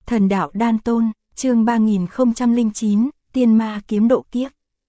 Thần đạo đan tôn, chương 3009, tiên ma kiếm độ kiếp.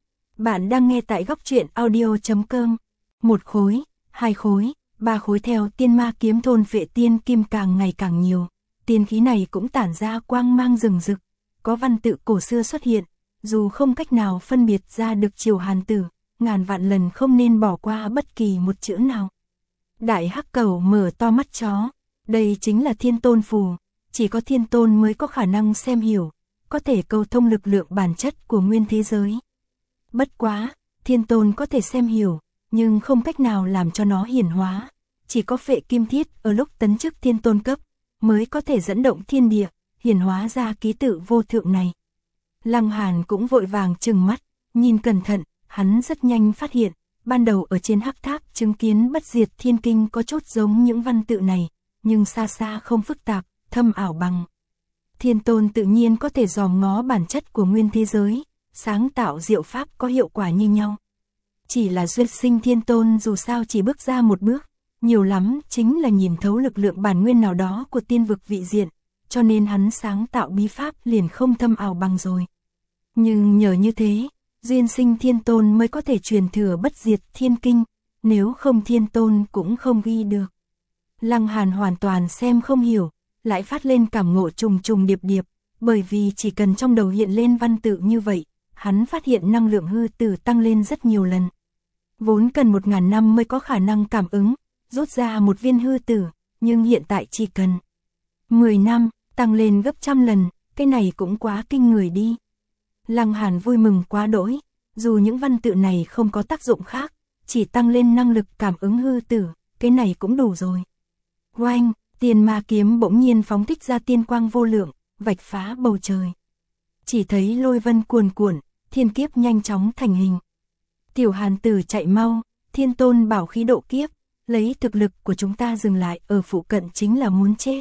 Bạn đang nghe tại góc truyện audio.com. Một khối, hai khối, ba khối theo tiên ma kiếm thôn phệ tiên kim càng ngày càng nhiều. Tiên khí này cũng tản ra quang mang rừng rực, có văn tự cổ xưa xuất hiện, dù không cách nào phân biệt ra được chiều hàn tử, ngàn vạn lần không nên bỏ qua bất kỳ một chữ nào. Đại hắc cầu mở to mắt chó, đây chính là thiên tôn phù, chỉ có thiên tôn mới có khả năng xem hiểu, có thể câu thông lực lượng bản chất của nguyên thế giới. Bất quá, thiên tôn có thể xem hiểu, nhưng không cách nào làm cho nó hiển hóa, chỉ có Phệ Kim Thiết ở lúc tấn chức thiên tôn cấp, mới có thể dẫn động thiên địa, hiển hóa ra ký tự vô thượng này. Lăng Hàn cũng vội vàng trừng mắt, nhìn cẩn thận, hắn rất nhanh phát hiện, ban đầu ở trên hắc tháp chứng kiến bất diệt thiên kinh có chút giống những văn tự này, nhưng xa xa không phức tạp, thâm ảo bằng. Thiên tôn tự nhiên có thể dòm ngó bản chất của nguyên thế giới, sáng tạo diệu pháp có hiệu quả như nhau. Chỉ là duyên sinh thiên tôn dù sao chỉ bước ra một bước, nhiều lắm chính là nhìn thấu lực lượng bản nguyên nào đó của tiên vực vị diện, cho nên hắn sáng tạo bí pháp liền không thâm ảo bằng rồi. Nhưng nhờ như thế, duyên sinh thiên tôn mới có thể truyền thừa bất diệt thiên kinh, nếu không thiên tôn cũng không ghi được. Lăng Hàn hoàn toàn xem không hiểu, lại phát lên cảm ngộ trùng trùng điệp điệp, bởi vì chỉ cần trong đầu hiện lên văn tự như vậy, hắn phát hiện năng lượng hư tử tăng lên rất nhiều lần. Vốn cần 1000 năm mới có khả năng cảm ứng, rút ra một viên hư tử, nhưng hiện tại chỉ cần 10 năm, tăng lên gấp trăm lần, cái này cũng quá kinh người đi. Lăng Hàn vui mừng quá đỗi, dù những văn tự này không có tác dụng khác, chỉ tăng lên năng lực cảm ứng hư tử, cái này cũng đủ rồi. Oanh, tiên ma kiếm bỗng nhiên phóng thích ra tiên quang vô lượng, vạch phá bầu trời. Chỉ thấy lôi vân cuồn cuộn, thiên kiếp nhanh chóng thành hình. Tiểu Hàn tử chạy mau, thiên tôn bảo khí độ kiếp, lấy thực lực của chúng ta dừng lại ở phụ cận chính là muốn chết.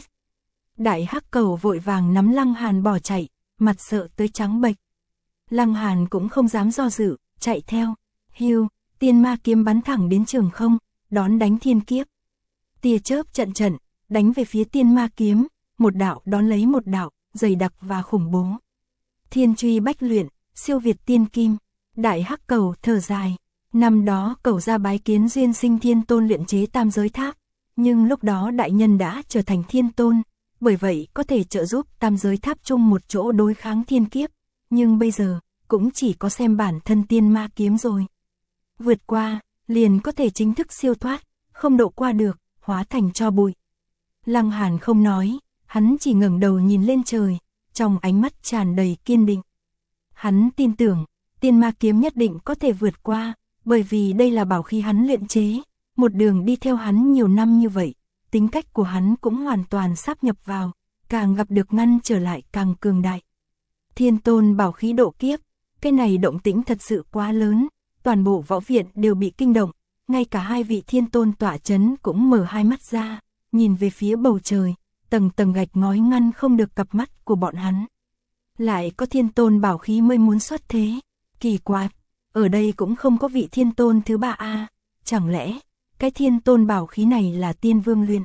Đại hắc cầu vội vàng nắm Lăng Hàn bỏ chạy, mặt sợ tới trắng bệch. Lăng Hàn cũng không dám do dự, chạy theo. Hưu, tiên ma kiếm bắn thẳng đến trường không, đón đánh thiên kiếp. Tia chớp trận trận, đánh về phía tiên ma kiếm, một đạo đón lấy một đạo, dày đặc và khủng bố. Thiên truy bách luyện, siêu việt tiên kim. Đại hắc cầu thở dài, năm đó cầu ra bái kiến duyên sinh thiên tôn luyện chế tam giới tháp, nhưng lúc đó đại nhân đã trở thành thiên tôn, bởi vậy có thể trợ giúp tam giới tháp chung một chỗ đối kháng thiên kiếp, nhưng bây giờ cũng chỉ có xem bản thân tiên ma kiếm rồi. Vượt qua, liền có thể chính thức siêu thoát, không độ qua được, hóa thành tro bụi. Lăng Hàn không nói, hắn chỉ ngẩng đầu nhìn lên trời, trong ánh mắt tràn đầy kiên định. Hắn tin tưởng, tiên ma kiếm nhất định có thể vượt qua, bởi vì đây là bảo khí hắn luyện chế, một đường đi theo hắn nhiều năm như vậy, tính cách của hắn cũng hoàn toàn sáp nhập vào, càng gặp được ngăn trở lại càng cường đại. Thiên tôn bảo khí độ kiếp, cái này động tĩnh thật sự quá lớn, toàn bộ võ viện đều bị kinh động, ngay cả hai vị thiên tôn tọa chấn cũng mở hai mắt ra, nhìn về phía bầu trời, tầng tầng gạch ngói ngăn không được cặp mắt của bọn hắn. Lại có thiên tôn bảo khí mới muốn xuất thế, kỳ quái, ở đây cũng không có vị thiên tôn thứ ba a, chẳng lẽ cái thiên tôn bảo khí này là tiên vương luyện.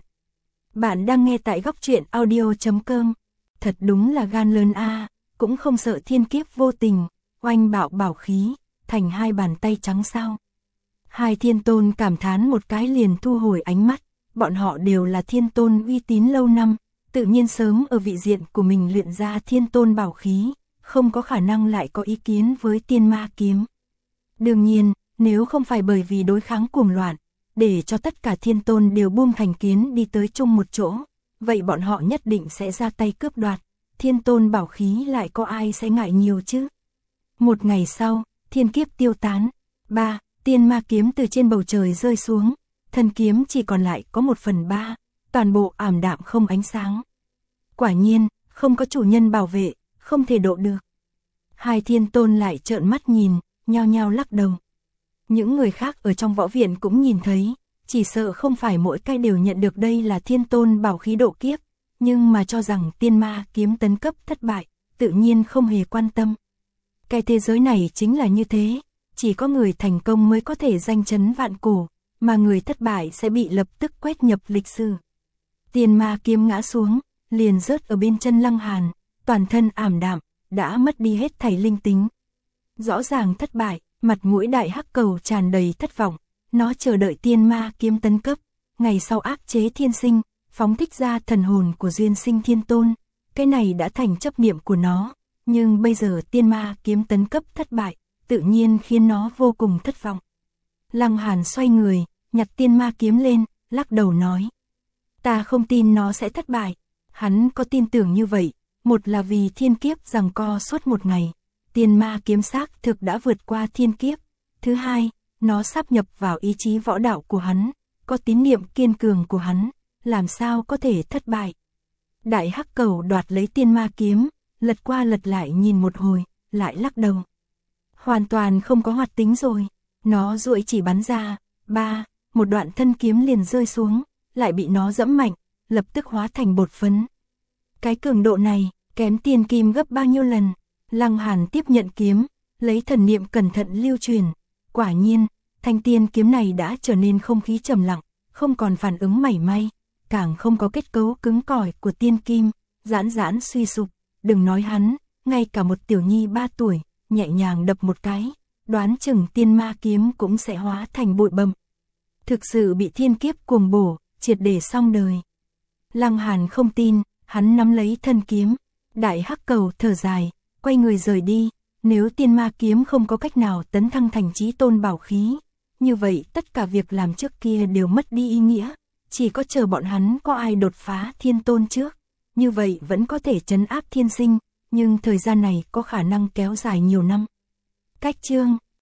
Bạn đang nghe tại góc truyện audio.com, thật đúng là gan lớn a, cũng không sợ thiên kiếp vô tình, oanh bạo bảo khí, thành hai bàn tay trắng sao. Hai thiên tôn cảm thán một cái liền thu hồi ánh mắt, bọn họ đều là thiên tôn uy tín lâu năm, tự nhiên sớm ở vị diện của mình luyện ra thiên tôn bảo khí, không có khả năng lại có ý kiến với tiên ma kiếm. Đương nhiên, nếu không phải bởi vì đối kháng cuồng loạn, để cho tất cả thiên tôn đều buông thành kiến đi tới chung một chỗ, vậy bọn họ nhất định sẽ ra tay cướp đoạt, thiên tôn bảo khí lại có ai sẽ ngại nhiều chứ. Một ngày sau, thiên kiếp tiêu tán, tiên ma kiếm từ trên bầu trời rơi xuống, thân kiếm chỉ còn lại có 1/3, toàn bộ ảm đạm không ánh sáng. Quả nhiên, không có chủ nhân bảo vệ, không thể độ được. Hai thiên tôn lại trợn mắt nhìn, nhao nhao lắc đầu. Những người khác ở trong võ viện cũng nhìn thấy, chỉ sợ không phải mỗi cái đều nhận được đây là thiên tôn bảo khí độ kiếp, nhưng mà cho rằng tiên ma kiếm tấn cấp thất bại, tự nhiên không hề quan tâm. Cái thế giới này chính là như thế, chỉ có người thành công mới có thể danh chấn vạn cổ, mà người thất bại sẽ bị lập tức quét nhập lịch sử. Tiên ma kiếm ngã xuống, liền rớt ở bên chân Lăng Hàn, toàn thân ảm đạm, đã mất đi hết thảy linh tính. Rõ ràng thất bại, mặt mũi đại hắc cầu tràn đầy thất vọng, nó chờ đợi tiên ma kiếm tấn cấp, ngày sau áp chế thiên sinh, phóng thích ra thần hồn của duyên sinh thiên tôn, cái này đã thành chấp niệm của nó, nhưng bây giờ tiên ma kiếm tấn cấp thất bại, tự nhiên khiến nó vô cùng thất vọng. Lăng Hàn xoay người, nhặt tiên ma kiếm lên, lắc đầu nói. Ta không tin nó sẽ thất bại. Hắn có tin tưởng như vậy, một là vì thiên kiếp giằng co suốt một ngày, tiên ma kiếm xác thực đã vượt qua thiên kiếp. Thứ hai, nó sáp nhập vào ý chí võ đạo của hắn, có tín niệm kiên cường của hắn, làm sao có thể thất bại. Đại hắc cầu đoạt lấy tiên ma kiếm, lật qua lật lại nhìn một hồi, lại lắc đầu. Hoàn toàn không có hoạt tính rồi, nó duỗi chỉ bắn ra, một đoạn thân kiếm liền rơi xuống, lại bị nó dẫm mạnh, lập tức hóa thành bột phấn. Cái cường độ này, kém tiên kim gấp bao nhiêu lần. Lăng Hàn tiếp nhận kiếm, lấy thần niệm cẩn thận lưu truyền. Quả nhiên, thanh tiên kiếm này đã trở nên không khí trầm lặng, không còn phản ứng mảy may, càng không có kết cấu cứng cỏi của tiên kim, giãn giãn suy sụp. Đừng nói hắn, ngay cả một tiểu nhi 3 tuổi, nhẹ nhàng đập một cái, đoán chừng tiên ma kiếm cũng sẽ hóa thành bụi bặm. Thực sự bị thiên kiếp cuồng bổ, triệt để xong đời. Lăng Hàn không tin, hắn nắm lấy thân kiếm, đại hắc cầu thở dài, quay người rời đi. Nếu tiên ma kiếm không có cách nào tấn thăng thành chí tôn bảo khí, như vậy tất cả việc làm trước kia đều mất đi ý nghĩa, chỉ có chờ bọn hắn có ai đột phá thiên tôn trước, như vậy vẫn có thể trấn áp thiên sinh, nhưng thời gian này có khả năng kéo dài nhiều năm. Cách chương